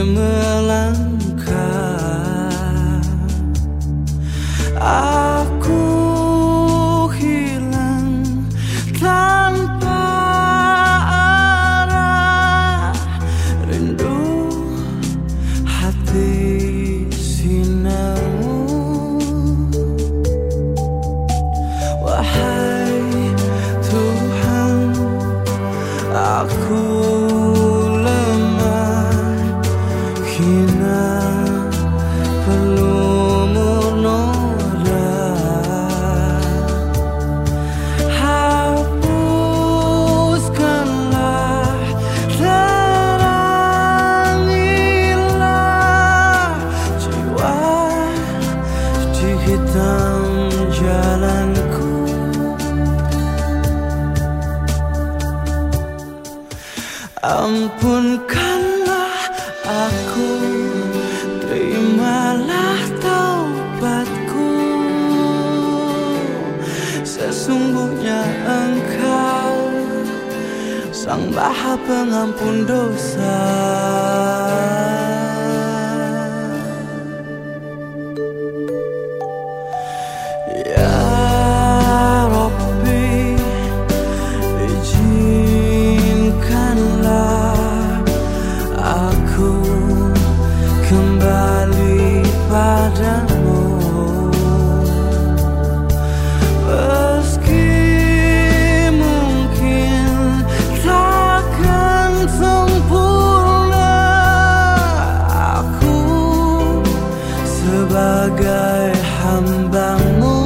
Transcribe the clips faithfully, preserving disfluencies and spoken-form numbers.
melangkah, aku hilang tanpa arah, rindu hati sinarmu. Wahai Tuhan, aku lemah, hina, pelumur noda. Hapuskanlah, terangilah jiwa di hitam jalanku. Ampunkanlah aku, terimalah taubatku. Sesungguhnya Engkau Sang Maha Pengampun dosa. Ya Rabbi, izinkanlah aku kembali padamu. Meski mungkin takkan sempurna, aku sebagai hamba-Mu.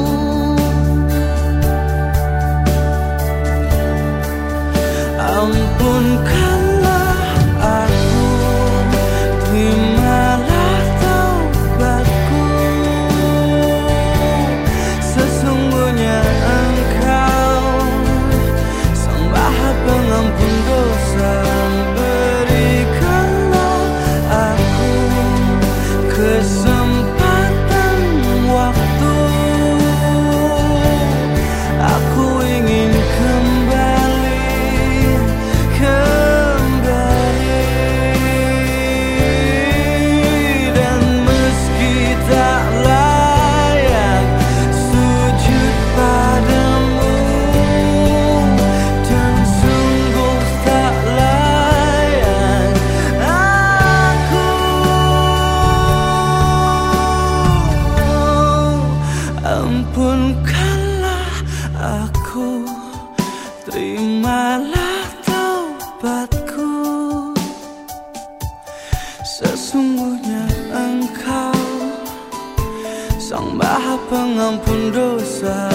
Ampunkanlah aku, terimalah taubatku. Sesungguhnya Engkau Sang Maha Pengampun dosa. Berikanlah aku kesempatan waktu, aku ingin kembali, kembali. Dan meski tak layak sujud padamu, dan sungguh tak layak aku, ampunkanlah aku, terimalah taubatku. Sesungguhnya Engkau Sang Maha Pengampun dosa.